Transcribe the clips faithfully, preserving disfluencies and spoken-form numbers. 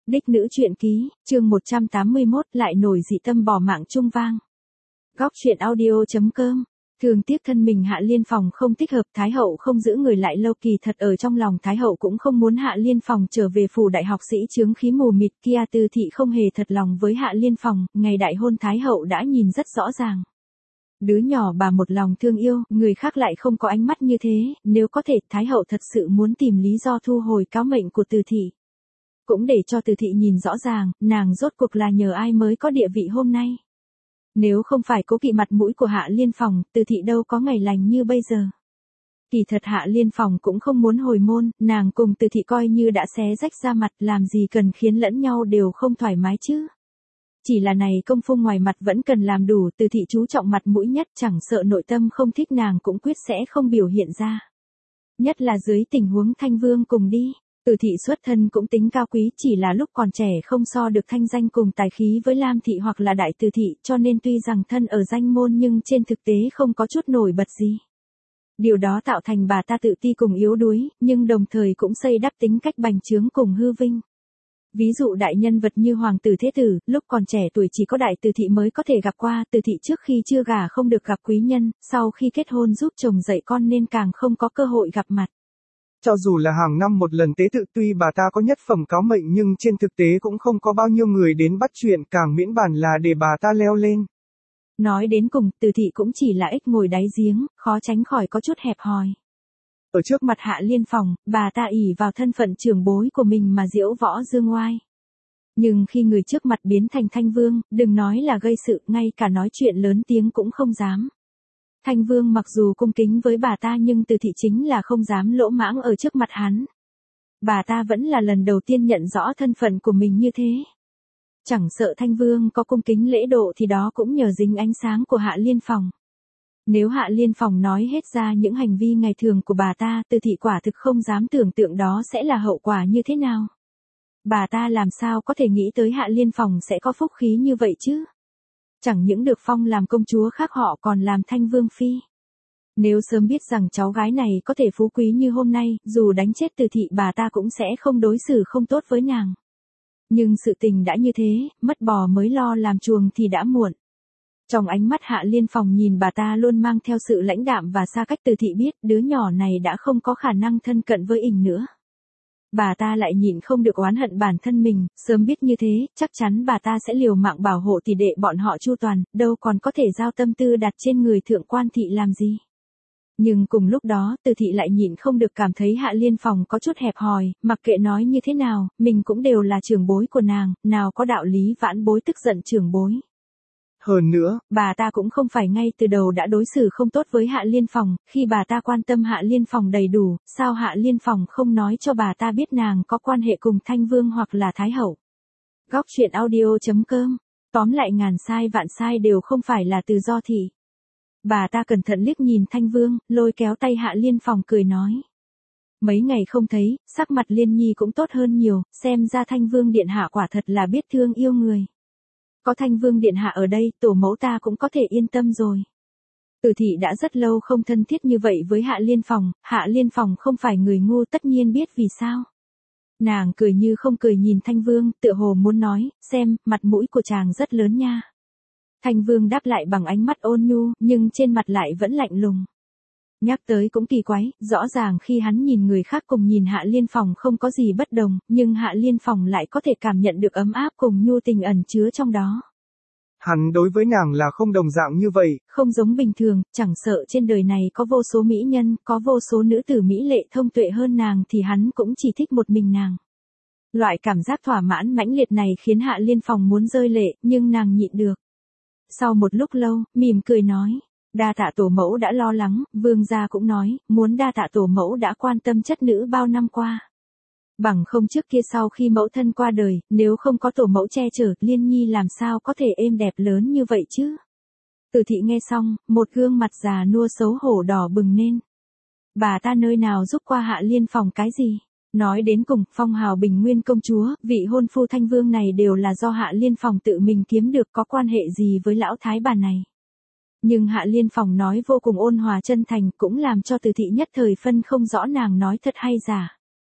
Đích nữ truyện ký, chương một trăm tám mươi mốt, lại nổi dị tâm bỏ mạng chung vang. Góc truyện audio.com. Thường tiếc thân mình Hạ Liên Phòng không thích hợp, Thái hậu không giữ người lại lâu, kỳ thật ở trong lòng Thái hậu cũng không muốn Hạ Liên Phòng trở về phủ đại học sĩ chướng khí mù mịt kia. Tư thị không hề thật lòng với Hạ Liên Phòng, ngày đại hôn Thái hậu đã nhìn rất rõ ràng. Đứa nhỏ bà một lòng thương yêu, người khác lại không có ánh mắt như thế, nếu có thể Thái hậu thật sự muốn tìm lý do thu hồi cáo mệnh của Từ thị. Cũng để cho Từ thị nhìn rõ ràng, nàng rốt cuộc là nhờ ai mới có địa vị hôm nay. Nếu không phải cố kỵ mặt mũi của Hạ Liên Phòng, Từ thị đâu có ngày lành như bây giờ. Kỳ thật Hạ Liên Phòng cũng không muốn hồi môn, nàng cùng Từ thị coi như đã xé rách ra mặt, làm gì cần khiến lẫn nhau đều không thoải mái chứ. Chỉ là này công phu ngoài mặt vẫn cần làm đủ, Từ thị chú trọng mặt mũi nhất, chẳng sợ nội tâm không thích nàng cũng quyết sẽ không biểu hiện ra. Nhất là dưới tình huống Thanh Vương cùng đi. Từ thị xuất thân cũng tính cao quý, chỉ là lúc còn trẻ không so được thanh danh cùng tài khí với Lam thị hoặc là Đại Từ thị, cho nên tuy rằng thân ở danh môn nhưng trên thực tế không có chút nổi bật gì. Điều đó tạo thành bà ta tự ti cùng yếu đuối, nhưng đồng thời cũng xây đắp tính cách bành trướng cùng hư vinh. Ví dụ đại nhân vật như Hoàng tử Thế tử, lúc còn trẻ tuổi chỉ có Đại Từ thị mới có thể gặp qua, Từ thị trước khi chưa gả không được gặp quý nhân, sau khi kết hôn giúp chồng dạy con nên càng không có cơ hội gặp mặt. Cho dù là hàng năm một lần tế tự, tuy bà ta có nhất phẩm cáo mệnh nhưng trên thực tế cũng không có bao nhiêu người đến bắt chuyện, càng miễn bàn là để bà ta leo lên. Nói đến cùng, Từ thị cũng chỉ là ếch ngồi đáy giếng, khó tránh khỏi có chút hẹp hòi. Ở trước mặt Hạ Liên Phòng, bà ta ỷ vào thân phận trưởng bối của mình mà diễu võ dương oai. Nhưng khi người trước mặt biến thành Thanh Vương, đừng nói là gây sự, ngay cả nói chuyện lớn tiếng cũng không dám. Thanh Vương mặc dù cung kính với bà ta nhưng Từ thị chính là không dám lỗ mãng ở trước mặt hắn. Bà ta vẫn là lần đầu tiên nhận rõ thân phận của mình như thế. Chẳng sợ Thanh Vương có cung kính lễ độ thì đó cũng nhờ dính ánh sáng của Hạ Liên Phòng. Nếu Hạ Liên Phòng nói hết ra những hành vi ngày thường của bà ta, Từ thị quả thực không dám tưởng tượng đó sẽ là hậu quả như thế nào. Bà ta làm sao có thể nghĩ tới Hạ Liên Phòng sẽ có phúc khí như vậy chứ? Chẳng những được phong làm công chúa khác họ còn làm Thanh Vương phi. Nếu sớm biết rằng cháu gái này có thể phú quý như hôm nay, dù đánh chết Từ thị bà ta cũng sẽ không đối xử không tốt với nàng. Nhưng sự tình đã như thế, mất bò mới lo làm chuồng thì đã muộn. Trong ánh mắt Hạ Liên Phòng nhìn bà ta luôn mang theo sự lãnh đạm và xa cách, Từ thị biết đứa nhỏ này đã không có khả năng thân cận với ình nữa. Bà ta lại nhịn không được oán hận bản thân mình, sớm biết như thế, chắc chắn bà ta sẽ liều mạng bảo hộ tỷ đệ bọn họ chu toàn, đâu còn có thể giao tâm tư đặt trên người thượng quan thị làm gì. Nhưng cùng lúc đó, Từ thị lại nhịn không được cảm thấy Hạ Liên Phòng có chút hẹp hòi, mặc kệ nói như thế nào, mình cũng đều là trưởng bối của nàng, nào có đạo lý vãn bối tức giận trưởng bối. Hơn nữa, bà ta cũng không phải ngay từ đầu đã đối xử không tốt với Hạ Liên Phòng, khi bà ta quan tâm Hạ Liên Phòng đầy đủ, sao Hạ Liên Phòng không nói cho bà ta biết nàng có quan hệ cùng Thanh Vương hoặc là Thái Hậu. Góc truyện audio.com. Tóm lại ngàn sai vạn sai đều không phải là từ do thị. Bà ta cẩn thận liếc nhìn Thanh Vương, lôi kéo tay Hạ Liên Phòng cười nói. Mấy ngày không thấy, sắc mặt Liên Nhi cũng tốt hơn nhiều, xem ra Thanh Vương điện hạ quả thật là biết thương yêu người. Có Thanh Vương điện hạ ở đây, tổ mẫu ta cũng có thể yên tâm rồi. Từ thị đã rất lâu không thân thiết như vậy với Hạ Liên Phòng, Hạ Liên Phòng không phải người ngu tất nhiên biết vì sao. Nàng cười như không cười nhìn Thanh Vương, tựa hồ muốn nói, xem, mặt mũi của chàng rất lớn nha. Thanh Vương đáp lại bằng ánh mắt ôn nhu, nhưng trên mặt lại vẫn lạnh lùng. Nhắc tới cũng kỳ quái, rõ ràng khi hắn nhìn người khác cùng nhìn Hạ Liên Phòng không có gì bất đồng, nhưng Hạ Liên Phòng lại có thể cảm nhận được ấm áp cùng nhu tình ẩn chứa trong đó. Hắn đối với nàng là không đồng dạng như vậy. Không giống bình thường, chẳng sợ trên đời này có vô số mỹ nhân, có vô số nữ tử mỹ lệ thông tuệ hơn nàng thì hắn cũng chỉ thích một mình nàng. Loại cảm giác thỏa mãn mãnh liệt này khiến Hạ Liên Phòng muốn rơi lệ, nhưng nàng nhịn được. Sau một lúc lâu, mỉm cười nói. Đa tạ tổ mẫu đã lo lắng, vương gia cũng nói, muốn đa tạ tổ mẫu đã quan tâm chất nữ bao năm qua. Bằng không trước kia sau khi mẫu thân qua đời, nếu không có tổ mẫu che chở, Liên Nhi làm sao có thể êm đẹp lớn như vậy chứ? Từ thị nghe xong, một gương mặt già nua xấu hổ đỏ bừng lên. Bà ta nơi nào giúp qua Hạ Liên Phòng cái gì? Nói đến cùng, phong hào bình nguyên công chúa, vị hôn phu Thanh Vương này đều là do Hạ Liên Phòng tự mình kiếm được, có quan hệ gì với lão thái bà này? Nhưng Hạ Liên Phòng nói vô cùng ôn hòa chân thành cũng làm cho Từ thị nhất thời phân không rõ nàng nói thật hay giả.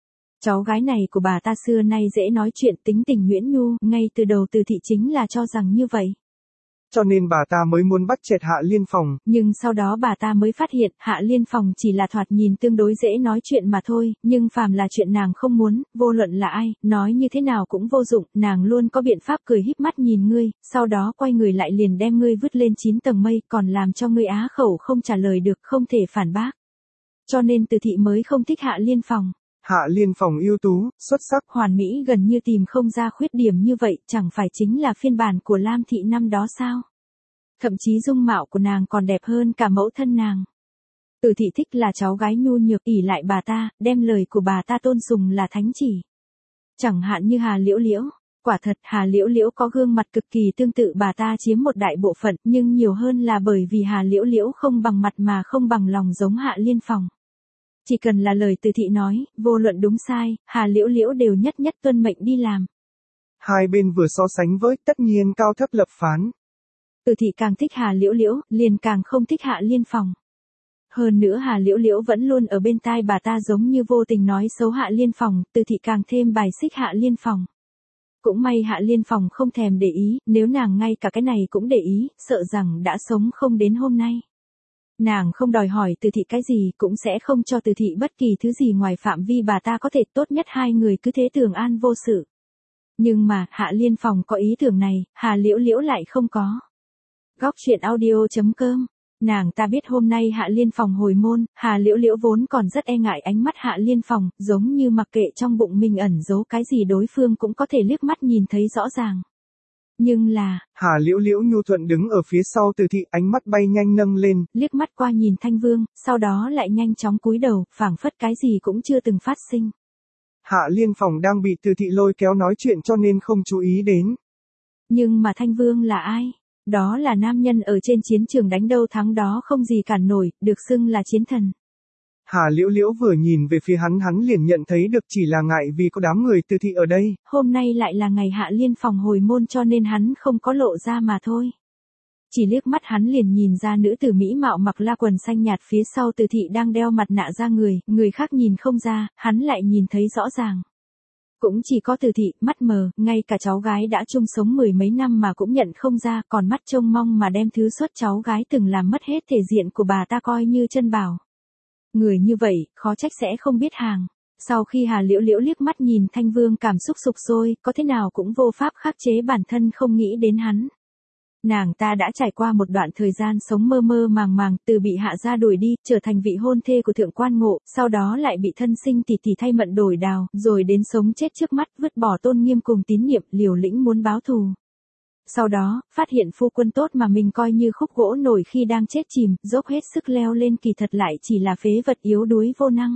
Cháu gái này của bà ta xưa nay dễ nói chuyện, tính tình nhuyễn nhu, ngay từ đầu Từ Thị chính là cho rằng như vậy. Cho nên bà ta mới muốn bắt chẹt Hạ Liên Phòng. Nhưng sau đó bà ta mới phát hiện Hạ Liên Phòng chỉ là thoạt nhìn tương đối dễ nói chuyện mà thôi, nhưng phàm là chuyện nàng không muốn, vô luận là ai, nói như thế nào cũng vô dụng, nàng luôn có biện pháp cười híp mắt nhìn ngươi, sau đó quay người lại liền đem ngươi vứt lên chín tầng mây, còn làm cho ngươi á khẩu không trả lời được, không thể phản bác. Cho nên Từ Thị mới không thích Hạ Liên Phòng. Hạ Liên Phòng ưu tú, xuất sắc, hoàn mỹ gần như tìm không ra khuyết điểm như vậy, chẳng phải chính là phiên bản của Lam Thị năm đó sao? Thậm chí dung mạo của nàng còn đẹp hơn cả mẫu thân nàng. Từ Thị thích là cháu gái nhu nhược ỷ lại bà ta, đem lời của bà ta tôn sùng là thánh chỉ. Chẳng hạn như Hà Liễu Liễu, quả thật Hà Liễu Liễu có gương mặt cực kỳ tương tự bà ta chiếm một đại bộ phận, nhưng nhiều hơn là bởi vì Hà Liễu Liễu không bằng mặt mà không bằng lòng giống Hạ Liên Phòng. Chỉ cần là lời Từ Thị nói, vô luận đúng sai, Hà Liễu Liễu đều nhất nhất tuân mệnh đi làm. Hai bên vừa so sánh với, tất nhiên cao thấp lập phán. Từ Thị càng thích Hà Liễu Liễu, liền càng không thích Hạ Liên Phòng. Hơn nữa Hà Liễu Liễu vẫn luôn ở bên tai bà ta giống như vô tình nói xấu Hạ Liên Phòng, Từ Thị càng thêm bài xích Hạ Liên Phòng. Cũng may Hạ Liên Phòng không thèm để ý, nếu nàng ngay cả cái này cũng để ý, sợ rằng đã sống không đến hôm nay. Nàng không đòi hỏi Từ Thị cái gì, cũng sẽ không cho Từ Thị bất kỳ thứ gì ngoài phạm vi bà ta có thể, tốt nhất hai người cứ thế tường an vô sự. Nhưng mà, Hạ Liên Phòng có ý tưởng này, Hà Liễu Liễu lại không có. Góc truyện audio chấm com. Nàng ta biết hôm nay Hạ Liên Phòng hồi môn, Hà Liễu Liễu vốn còn rất e ngại ánh mắt Hạ Liên Phòng, giống như mặc kệ trong bụng mình ẩn giấu cái gì đối phương cũng có thể liếc mắt nhìn thấy rõ ràng. Nhưng là, Hà Liễu Liễu nhu thuận đứng ở phía sau Từ Thị, ánh mắt bay nhanh nâng lên, liếc mắt qua nhìn Thanh Vương, sau đó lại nhanh chóng cúi đầu, phảng phất cái gì cũng chưa từng phát sinh. Hạ Liên Phòng đang bị Từ Thị lôi kéo nói chuyện cho nên không chú ý đến. Nhưng mà Thanh Vương là ai? Đó là nam nhân ở trên chiến trường đánh đâu thắng đó không gì cản nổi, được xưng là chiến thần. Hà Liễu Liễu vừa nhìn về phía hắn hắn liền nhận thấy được chỉ là ngại vì có đám người Từ Thị ở đây. Hôm nay lại là ngày Hạ Liên Phòng hồi môn cho nên hắn không có lộ ra mà thôi. Chỉ liếc mắt hắn liền nhìn ra nữ tử mỹ mạo mặc la quần xanh nhạt phía sau Từ Thị đang đeo mặt nạ ra người, người khác nhìn không ra, hắn lại nhìn thấy rõ ràng. Cũng chỉ có Từ Thị, mắt mờ, ngay cả cháu gái đã chung sống mười mấy năm mà cũng nhận không ra, còn mắt trông mong mà đem thứ xuất cháu gái từng làm mất hết thể diện của bà ta coi như chân bảo. Người như vậy, khó trách sẽ không biết hàng. Sau khi Hà Liễu Liễu liếc mắt nhìn Thanh Vương cảm xúc sục sôi, có thế nào cũng vô pháp khắc chế bản thân không nghĩ đến hắn. Nàng ta đã trải qua một đoạn thời gian sống mơ mơ màng màng, từ bị Hạ gia đuổi đi, trở thành vị hôn thê của Thượng Quan Ngộ, sau đó lại bị thân sinh tỷ tỷ thay mận đổi đào, rồi đến sống chết trước mắt, vứt bỏ tôn nghiêm cùng tín nhiệm, liều lĩnh muốn báo thù. Sau đó, phát hiện phu quân tốt mà mình coi như khúc gỗ nổi khi đang chết chìm, dốc hết sức leo lên kỳ thật lại chỉ là phế vật yếu đuối vô năng.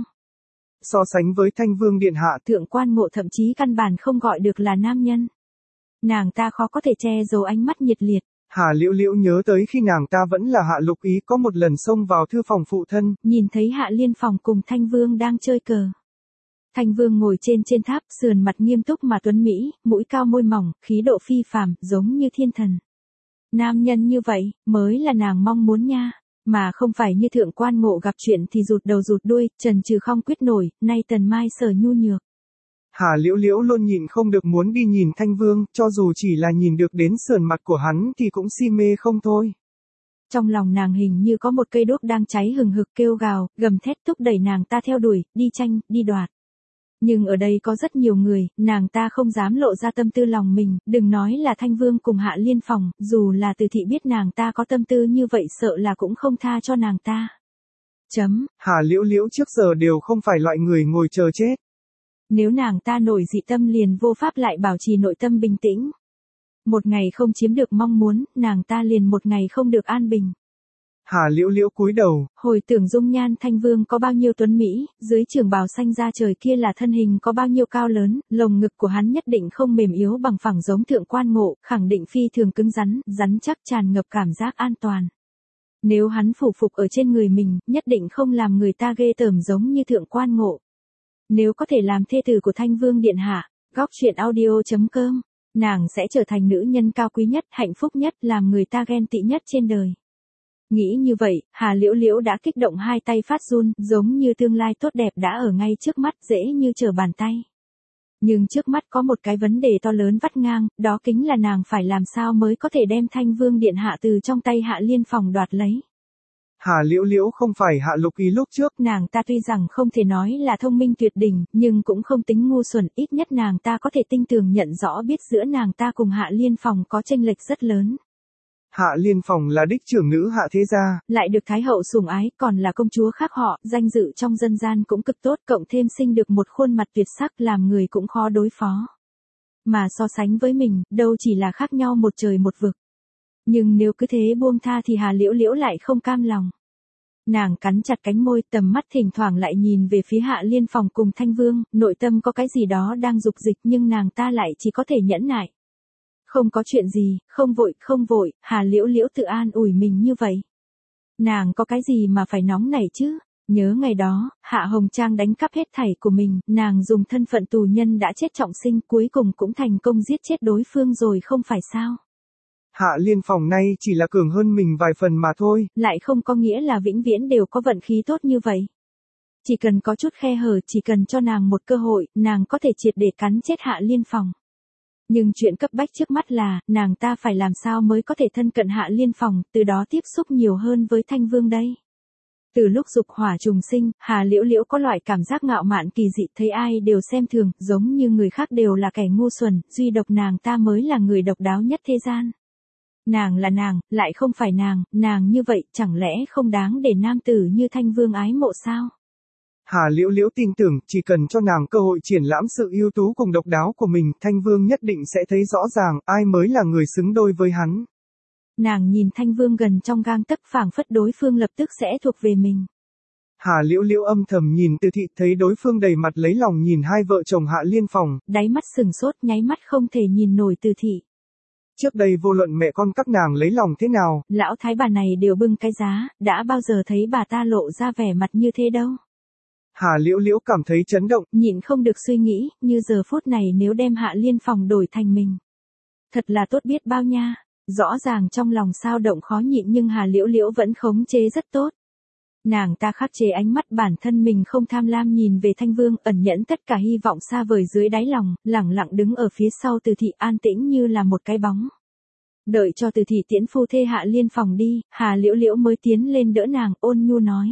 So sánh với Thanh Vương điện hạ, Thượng Quan Ngộ thậm chí căn bản không gọi được là nam nhân. Nàng ta khó có thể che giấu ánh mắt nhiệt liệt. Hà Liễu Liễu nhớ tới khi nàng ta vẫn là Hạ Lục Ý có một lần xông vào thư phòng phụ thân, nhìn thấy Hạ Liên Phòng cùng Thanh Vương đang chơi cờ. Thanh Vương ngồi trên trên tháp, sườn mặt nghiêm túc mà tuấn mỹ, mũi cao môi mỏng, khí độ phi phàm, giống như thiên thần. Nam nhân như vậy, mới là nàng mong muốn nha, mà không phải như Thượng Quan Ngộ gặp chuyện thì rụt đầu rụt đuôi, trần trừ không quyết nổi, nay Tần Mai Sở nhu nhược. Hà Liễu Liễu luôn nhịn không được muốn đi nhìn Thanh Vương, cho dù chỉ là nhìn được đến sườn mặt của hắn thì cũng si mê không thôi. Trong lòng nàng hình như có một cây đuốc đang cháy hừng hực kêu gào, gầm thét thúc đẩy nàng ta theo đuổi, đi tranh, đi đoạt. Nhưng ở đây có rất nhiều người, nàng ta không dám lộ ra tâm tư lòng mình, đừng nói là Thanh Vương cùng Hạ Liên Phòng, dù là Từ Thị biết nàng ta có tâm tư như vậy sợ là cũng không tha cho nàng ta. Chấm. Hà Liễu Liễu trước giờ đều không phải loại người ngồi chờ chết. Nếu nàng ta nổi dị tâm liền vô pháp lại bảo trì nội tâm bình tĩnh. Một ngày không chiếm được mong muốn, nàng ta liền một ngày không được an bình. Hà Liễu Liễu cúi đầu, hồi tưởng dung nhan Thanh Vương có bao nhiêu tuấn mỹ, dưới trường bào xanh da trời kia là thân hình có bao nhiêu cao lớn, lồng ngực của hắn nhất định không mềm yếu bằng phẳng giống Thượng Quan Ngộ, khẳng định phi thường cứng rắn, rắn chắc tràn ngập cảm giác an toàn. Nếu hắn phủ phục ở trên người mình, nhất định không làm người ta ghê tởm giống như Thượng Quan Ngộ. Nếu có thể làm thê tử của Thanh Vương điện hạ, góc truyện audio chấm com, nàng sẽ trở thành nữ nhân cao quý nhất, hạnh phúc nhất, làm người ta ghen tị nhất trên đời. Nghĩ như vậy, Hà Liễu Liễu đã kích động hai tay phát run, giống như tương lai tốt đẹp đã ở ngay trước mắt dễ như trở bàn tay. Nhưng trước mắt có một cái vấn đề to lớn vắt ngang, đó chính là nàng phải làm sao mới có thể đem Thanh Vương điện hạ từ trong tay Hạ Liên Phòng đoạt lấy. Hà Liễu Liễu không phải Hạ Lục Ý lúc trước. Nàng ta tuy rằng không thể nói là thông minh tuyệt đỉnh, nhưng cũng không tính ngu xuẩn, ít nhất nàng ta có thể tinh tường nhận rõ biết giữa nàng ta cùng Hạ Liên Phòng có chênh lệch rất lớn. Hạ Liên Phòng là đích trưởng nữ Hạ thế gia, lại được Thái hậu sủng ái, còn là công chúa khác họ, danh dự trong dân gian cũng cực tốt, cộng thêm sinh được một khuôn mặt tuyệt sắc làm người cũng khó đối phó. Mà so sánh với mình, đâu chỉ là khác nhau một trời một vực. Nhưng nếu cứ thế buông tha thì Hà Liễu Liễu lại không cam lòng. Nàng cắn chặt cánh môi, tầm mắt thỉnh thoảng lại nhìn về phía Hạ Liên Phòng cùng Thanh Vương, nội tâm có cái gì đó đang dục dịch nhưng nàng ta lại chỉ có thể nhẫn nại. Không có chuyện gì, không vội, không vội, Hà Liễu Liễu tự an ủi mình như vậy. Nàng có cái gì mà phải nóng nảy chứ? Nhớ ngày đó, Hạ Hồng Trang đánh cắp hết thảy của mình, nàng dùng thân phận tù nhân đã chết trọng sinh cuối cùng cũng thành công giết chết đối phương rồi không phải sao? Hạ Liên Phòng nay chỉ là cường hơn mình vài phần mà thôi. Lại không có nghĩa là vĩnh viễn đều có vận khí tốt như vậy. Chỉ cần có chút khe hở, chỉ cần cho nàng một cơ hội, nàng có thể triệt để cắn chết Hạ Liên Phòng. Nhưng chuyện cấp bách trước mắt là, nàng ta phải làm sao mới có thể thân cận Hạ Liên Phòng, từ đó tiếp xúc nhiều hơn với Thanh Vương đây. Từ lúc dục hỏa trùng sinh, Hà Liễu Liễu có loại cảm giác ngạo mạn kỳ dị, thấy ai đều xem thường, giống như người khác đều là kẻ ngu xuẩn, duy độc nàng ta mới là người độc đáo nhất thế gian. Nàng là nàng, lại không phải nàng, nàng như vậy chẳng lẽ không đáng để nam tử như Thanh Vương ái mộ sao? Hà Liễu Liễu tin tưởng, chỉ cần cho nàng cơ hội triển lãm sự ưu tú cùng độc đáo của mình, Thanh Vương nhất định sẽ thấy rõ ràng, ai mới là người xứng đôi với hắn. Nàng nhìn Thanh Vương gần trong gang tấc, phảng phất đối phương lập tức sẽ thuộc về mình. Hà Liễu Liễu âm thầm nhìn Từ Thị, thấy đối phương đầy mặt lấy lòng nhìn hai vợ chồng Hạ Liên Phòng. Đáy mắt sừng sốt, nháy mắt không thể nhìn nổi Từ Thị. Trước đây vô luận mẹ con các nàng lấy lòng thế nào, lão thái bà này đều bưng cái giá, đã bao giờ thấy bà ta lộ ra vẻ mặt như thế đâu. Hà Liễu Liễu cảm thấy chấn động, nhịn không được suy nghĩ, như giờ phút này nếu đem Hạ Liên Phòng đổi thành mình. Thật là tốt biết bao nha, rõ ràng trong lòng sao động khó nhịn nhưng Hà Liễu Liễu vẫn khống chế rất tốt. Nàng ta khắc chế ánh mắt bản thân mình không tham lam nhìn về Thanh Vương, ẩn nhẫn tất cả hy vọng xa vời dưới đáy lòng, lẳng lặng đứng ở phía sau Từ Thị an tĩnh như là một cái bóng. Đợi cho Từ Thị tiễn phu thê Hạ Liên Phòng đi, Hà Liễu Liễu mới tiến lên đỡ nàng, ôn nhu nói.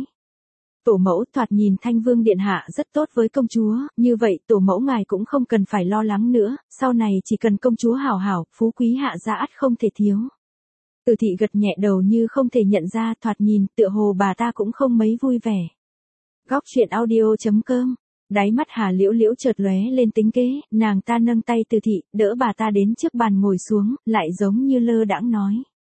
Tổ mẫu, thoạt nhìn Thanh Vương điện hạ rất tốt với công chúa, như vậy tổ mẫu ngài cũng không cần phải lo lắng nữa, sau này chỉ cần công chúa hảo hảo, phú quý hạ gia ắt không thể thiếu. Từ Thị gật nhẹ đầu như không thể nhận ra, thoạt nhìn tựa hồ bà ta cũng không mấy vui vẻ. Góc truyện audio chấm com. Đáy mắt Hà Liễu Liễu chợt lóe lên tính kế, nàng ta nâng tay Từ Thị, đỡ bà ta đến trước bàn ngồi xuống, lại giống như lơ đãng nói.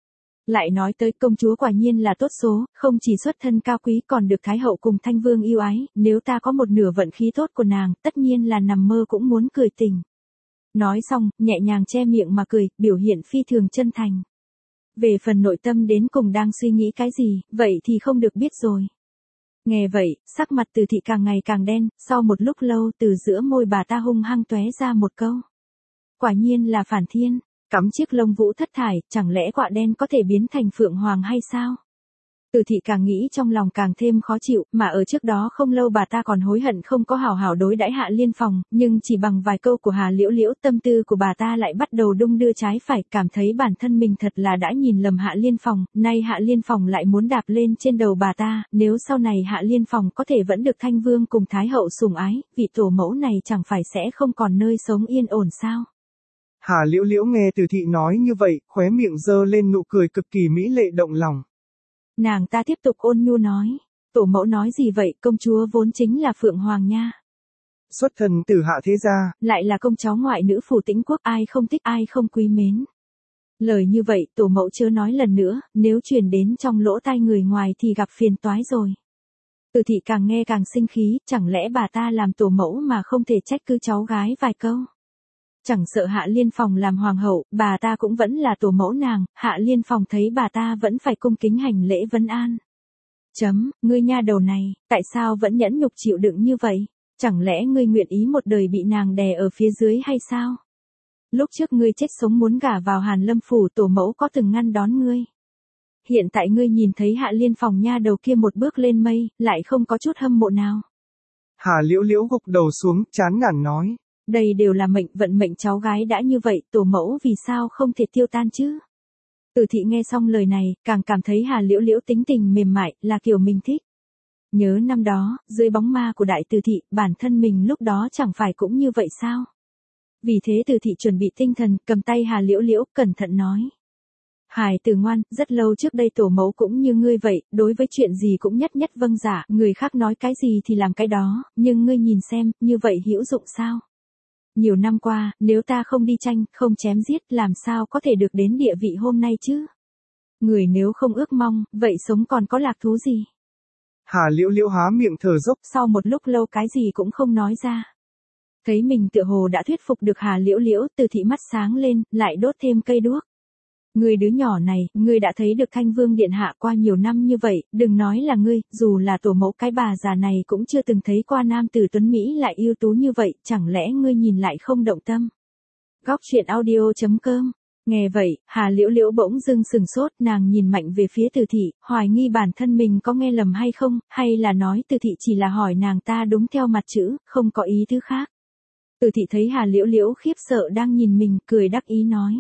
Lại nói tới công chúa quả nhiên là tốt số, không chỉ xuất thân cao quý còn được Thái hậu cùng Thanh Vương yêu ái, nếu ta có một nửa vận khí tốt của nàng, tất nhiên là nằm mơ cũng muốn cười tình. Nói xong, nhẹ nhàng che miệng mà cười, biểu hiện phi thường chân thành. Về phần nội tâm đến cùng đang suy nghĩ cái gì, vậy thì không được biết rồi. Nghe vậy, sắc mặt Từ Thị càng ngày càng đen, sau một lúc lâu từ giữa môi bà ta hung hăng tóe ra một câu. Quả nhiên là phản thiên. Cắm chiếc lông vũ thất thải, chẳng lẽ quạ đen có thể biến thành phượng hoàng hay sao? Từ Thị càng nghĩ trong lòng càng thêm khó chịu, mà ở trước đó không lâu bà ta còn hối hận không có hảo hảo đối đãi Hạ Liên Phòng, nhưng chỉ bằng vài câu của Hà Liễu Liễu, tâm tư của bà ta lại bắt đầu đung đưa trái phải, cảm thấy bản thân mình thật là đã nhìn lầm Hạ Liên Phòng, nay Hạ Liên Phòng lại muốn đạp lên trên đầu bà ta, nếu sau này Hạ Liên Phòng có thể vẫn được Thanh Vương cùng Thái hậu sủng ái, vị tổ mẫu này chẳng phải sẽ không còn nơi sống yên ổn sao? Hà Liễu Liễu nghe Từ Thị nói như vậy, khóe miệng giơ lên nụ cười cực kỳ mỹ lệ động lòng. Nàng ta tiếp tục ôn nhu nói, tổ mẫu nói gì vậy, công chúa vốn chính là phượng hoàng nha. Xuất thân từ Hạ thế gia, lại là công cháu ngoại nữ phủ Tĩnh quốc, ai không thích ai không quý mến. Lời như vậy tổ mẫu chớ nói lần nữa, nếu truyền đến trong lỗ tai người ngoài thì gặp phiền toái rồi. Từ Thị càng nghe càng sinh khí, chẳng lẽ bà ta làm tổ mẫu mà không thể trách cứ cháu gái vài câu. Chẳng sợ Hạ Liên Phòng làm hoàng hậu, bà ta cũng vẫn là tổ mẫu nàng, Hạ Liên Phòng thấy bà ta vẫn phải cung kính hành lễ vấn an. Chấm, ngươi nha đầu này, tại sao vẫn nhẫn nhục chịu đựng như vậy? Chẳng lẽ ngươi nguyện ý một đời bị nàng đè ở phía dưới hay sao? Lúc trước ngươi chết sống muốn gả vào Hàn Lâm phủ, tổ mẫu có từng ngăn đón ngươi? hiện tại ngươi nhìn thấy Hạ Liên Phòng nha đầu kia một bước lên mây, lại không có chút hâm mộ nào. Hà Liễu Liễu gục đầu xuống, chán nản nói. Đây đều là mệnh vận mệnh cháu gái đã như vậy, tổ mẫu vì sao không thể tiêu tan chứ? Từ thị nghe xong lời này, càng cảm thấy Hà Liễu Liễu tính tình mềm mại, là kiểu mình thích. Nhớ năm đó, dưới bóng ma của đại Từ thị, bản thân mình lúc đó chẳng phải cũng như vậy sao? Vì thế Từ thị chuẩn bị tinh thần, cầm tay Hà Liễu Liễu, cẩn thận nói. Hải tử ngoan, rất lâu trước đây tổ mẫu cũng như ngươi vậy, đối với chuyện gì cũng nhất nhất vâng dạ, người khác nói cái gì thì làm cái đó, nhưng ngươi nhìn xem, như vậy hữu dụng sao? Nhiều năm qua, nếu ta không đi tranh, không chém giết, làm sao có thể được đến địa vị hôm nay chứ? Người nếu không ước mong, vậy sống còn có lạc thú gì? Hà Liễu Liễu há miệng thở dốc, sau một lúc lâu cái gì cũng không nói ra. Thấy mình tựa hồ đã thuyết phục được Hà Liễu Liễu, Từ thị mắt sáng lên, lại đốt thêm cây đuốc. Ngươi đứa nhỏ này, ngươi đã thấy được Thanh Vương điện hạ qua nhiều năm như vậy, đừng nói là ngươi, dù là tổ mẫu cái bà già này cũng chưa từng thấy qua nam tử tuấn Mỹ lại ưu tú như vậy, chẳng lẽ ngươi nhìn lại không động tâm? Góc truyện audio chấm com. Nghe vậy, Hà Liễu Liễu bỗng dưng sừng sốt, nàng nhìn mạnh về phía Từ thị, hoài nghi bản thân mình có nghe lầm hay không, hay là nói Từ thị chỉ là hỏi nàng ta đúng theo mặt chữ, không có ý thứ khác. Từ thị thấy Hà Liễu Liễu khiếp sợ đang nhìn mình, cười đắc ý nói.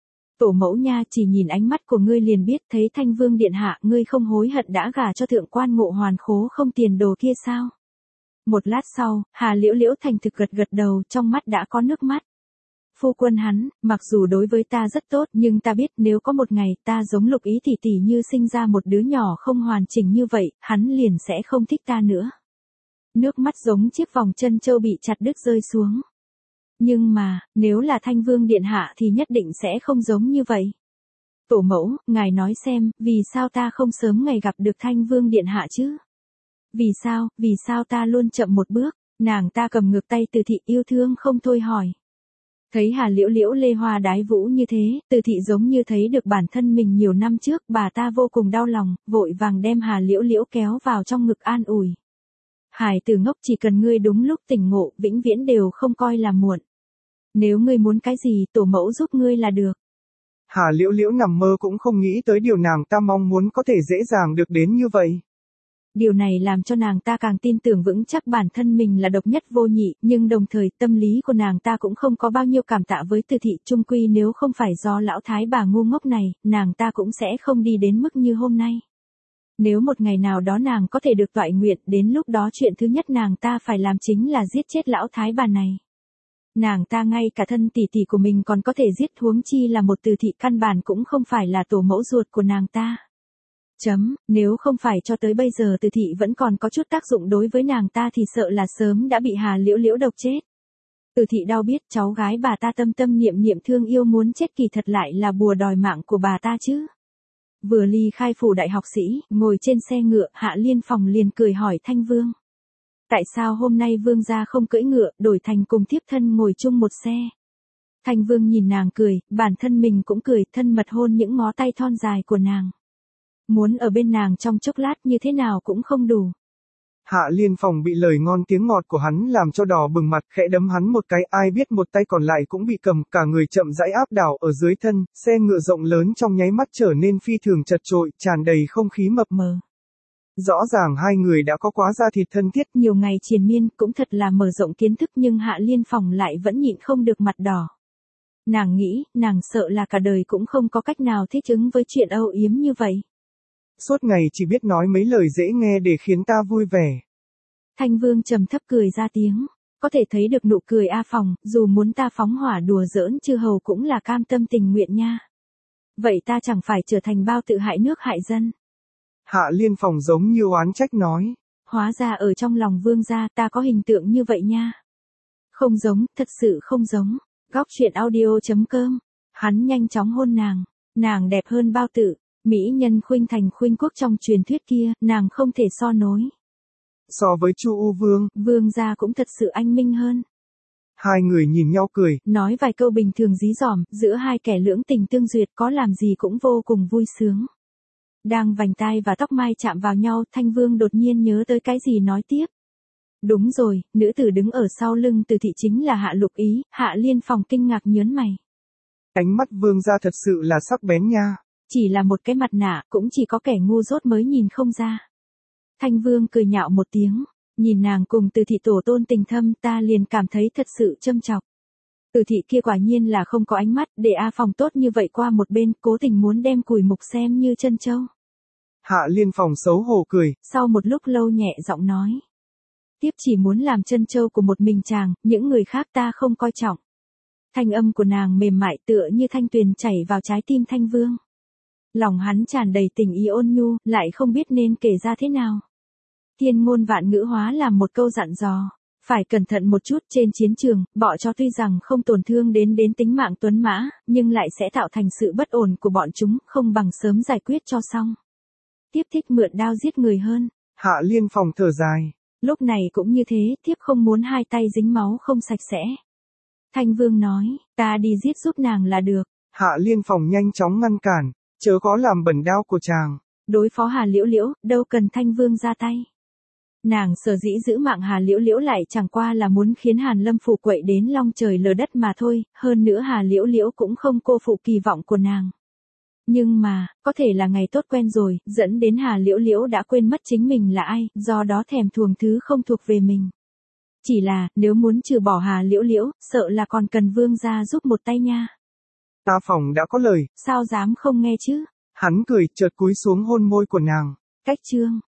Tổ mẫu nha, chỉ nhìn ánh mắt của ngươi liền biết, thấy Thanh Vương điện hạ, ngươi không hối hận đã gả cho thượng quan Ngộ Hoàn khố không tiền đồ kia sao? Một lát sau, Hà Liễu Liễu thành thực gật gật đầu, trong mắt đã có nước mắt. Phu quân hắn, mặc dù đối với ta rất tốt, nhưng ta biết nếu có một ngày ta giống Lục Ý tỷ tỷ như sinh ra một đứa nhỏ không hoàn chỉnh như vậy, hắn liền sẽ không thích ta nữa. Nước mắt giống chiếc vòng chân châu bị chặt đứt rơi xuống. Nhưng mà, nếu là Thanh Vương điện hạ thì nhất định sẽ không giống như vậy. Tổ mẫu, ngài nói xem, vì sao ta không sớm ngày gặp được Thanh Vương điện hạ chứ? Vì sao, vì sao ta luôn chậm một bước? Nàng ta cầm ngược tay Từ thị yêu thương không thôi hỏi. Thấy Hà Liễu Liễu lê hoa đái vũ như thế, Từ thị giống như thấy được bản thân mình nhiều năm trước, bà ta vô cùng đau lòng, vội vàng đem Hà Liễu Liễu kéo vào trong ngực an ủi. Hải tử ngốc, chỉ cần ngươi đúng lúc tỉnh ngộ, vĩnh viễn đều không coi là muộn. Nếu ngươi muốn cái gì, tổ mẫu giúp ngươi là được. Hà Liễu Liễu nằm mơ cũng không nghĩ tới điều nàng ta mong muốn có thể dễ dàng được đến như vậy. Điều này làm cho nàng ta càng tin tưởng vững chắc bản thân mình là độc nhất vô nhị, nhưng đồng thời tâm lý của nàng ta cũng không có bao nhiêu cảm tạ với Từ thị, chung quy nếu không phải do lão thái bà ngu ngốc này, nàng ta cũng sẽ không đi đến mức như hôm nay. Nếu một ngày nào đó nàng có thể được toại nguyện, đến lúc đó chuyện thứ nhất nàng ta phải làm chính là giết chết lão thái bà này. Nàng ta ngay cả thân tỷ tỷ của mình còn có thể giết, huống chi là một Từ thị căn bản cũng không phải là tổ mẫu ruột của nàng ta. Chấm, nếu không phải cho tới bây giờ Từ thị vẫn còn có chút tác dụng đối với nàng ta thì sợ là sớm đã bị Hà Liễu Liễu độc chết. Từ thị đau biết cháu gái bà ta tâm tâm niệm niệm thương yêu muốn chết, kỳ thật lại là bùa đòi mạng của bà ta chứ. Vừa ly khai phủ đại học sĩ, ngồi trên xe ngựa, Hạ Liên Phòng liền cười hỏi Thanh Vương. Tại sao hôm nay Vương gia không cưỡi ngựa, đổi thành cùng thiếp thân ngồi chung một xe? Thanh Vương nhìn nàng cười, bản thân mình cũng cười, thân mật hôn những ngó tay thon dài của nàng. Muốn ở bên nàng trong chốc lát như thế nào cũng không đủ. Hạ Liên Phòng bị lời ngon tiếng ngọt của hắn làm cho đỏ bừng mặt, khẽ đấm hắn một cái, ai biết một tay còn lại cũng bị cầm, cả người chậm rãi áp đảo ở dưới thân, xe ngựa rộng lớn trong nháy mắt trở nên phi thường chật trội, tràn đầy không khí mập mờ. Rõ ràng hai người đã có quá da thịt thân thiết. Nhiều ngày triền miên cũng thật là mở rộng kiến thức, nhưng Hạ Liên Phòng lại vẫn nhịn không được mặt đỏ. Nàng nghĩ, nàng sợ là cả đời cũng không có cách nào thích ứng với chuyện âu yếm như vậy. Suốt ngày chỉ biết nói mấy lời dễ nghe để khiến ta vui vẻ. Thanh Vương trầm thấp cười ra tiếng, có thể thấy được nụ cười A Phòng, dù muốn ta phóng hỏa đùa giỡn chư hầu cũng là cam tâm tình nguyện nha. Vậy ta chẳng phải trở thành bao tự hại nước hại dân. Hạ Liên Phòng giống như oán trách nói. Hóa ra ở trong lòng Vương gia ta có hình tượng như vậy nha. Không giống, thật sự không giống. Góc truyện audio chấm com. Hắn nhanh chóng hôn nàng. Nàng đẹp hơn bao tự. Mỹ nhân khuynh thành khuynh quốc trong truyền thuyết kia, nàng không thể so nối. So với Chu U Vương, Vương gia cũng thật sự anh minh hơn. Hai người nhìn nhau cười, nói vài câu bình thường dí dỏm, giữa hai kẻ lưỡng tình tương duyệt có làm gì cũng vô cùng vui sướng. Đang vành tai và tóc mai chạm vào nhau, Thanh Vương đột nhiên nhớ tới cái gì nói tiếp. Đúng rồi, nữ tử đứng ở sau lưng Từ thị chính là Hạ Lục Ý. Hạ Liên Phòng kinh ngạc nhớn mày. Ánh mắt Vương gia thật sự là sắc bén nha. chỉ là một cái mặt nạ, cũng chỉ có kẻ ngu dốt mới nhìn không ra. Thanh Vương cười nhạo một tiếng, nhìn nàng cùng Từ thị tổ tôn tình thâm, ta liền cảm thấy thật sự châm chọc. Từ thị kia quả nhiên là không có ánh mắt, để A Phòng tốt như vậy qua một bên, cố tình muốn đem Cùi Mục xem như chân châu. Hạ Liên Phòng xấu hổ cười, sau một lúc lâu nhẹ giọng nói. Tiếp chỉ muốn làm chân châu của một mình chàng, những người khác ta không coi trọng. Thanh âm của nàng mềm mại tựa như thanh tuyền chảy vào trái tim Thanh Vương. Lòng hắn tràn đầy tình ý ôn nhu, lại không biết nên kể ra thế nào. Thiên ngôn vạn ngữ hóa làm một câu dặn dò. Phải cẩn thận một chút, trên chiến trường, bọ chó tuy rằng không tổn thương đến đến tính mạng tuấn mã, nhưng lại sẽ tạo thành sự bất ổn của bọn chúng, không bằng sớm giải quyết cho xong. Tiếp thích mượn đao giết người hơn. Hạ Liên Phòng thở dài. Lúc này cũng như thế, tiếp không muốn hai tay dính máu không sạch sẽ. Thanh Vương nói, ta đi giết giúp nàng là được. Hạ Liên Phòng nhanh chóng ngăn cản, chớ có làm bẩn đao của chàng. Đối phó Hà Liễu Liễu, đâu cần Thanh Vương ra tay. Nàng sở dĩ giữ mạng Hà Liễu Liễu lại chẳng qua là muốn khiến Hàn Lâm phủ quậy đến long trời lở đất mà thôi, hơn nữa Hà Liễu Liễu cũng không cô phụ kỳ vọng của nàng. Nhưng mà, có thể là ngày tốt quen rồi, dẫn đến Hà Liễu Liễu đã quên mất chính mình là ai, do đó thèm thuồng thứ không thuộc về mình. Chỉ là, nếu muốn trừ bỏ Hà Liễu Liễu, sợ là còn cần Vương gia giúp một tay nha. A Phòng đã có lời. Sao dám không nghe chứ? Hắn cười, chợt cúi xuống hôn môi của nàng. Cách chương.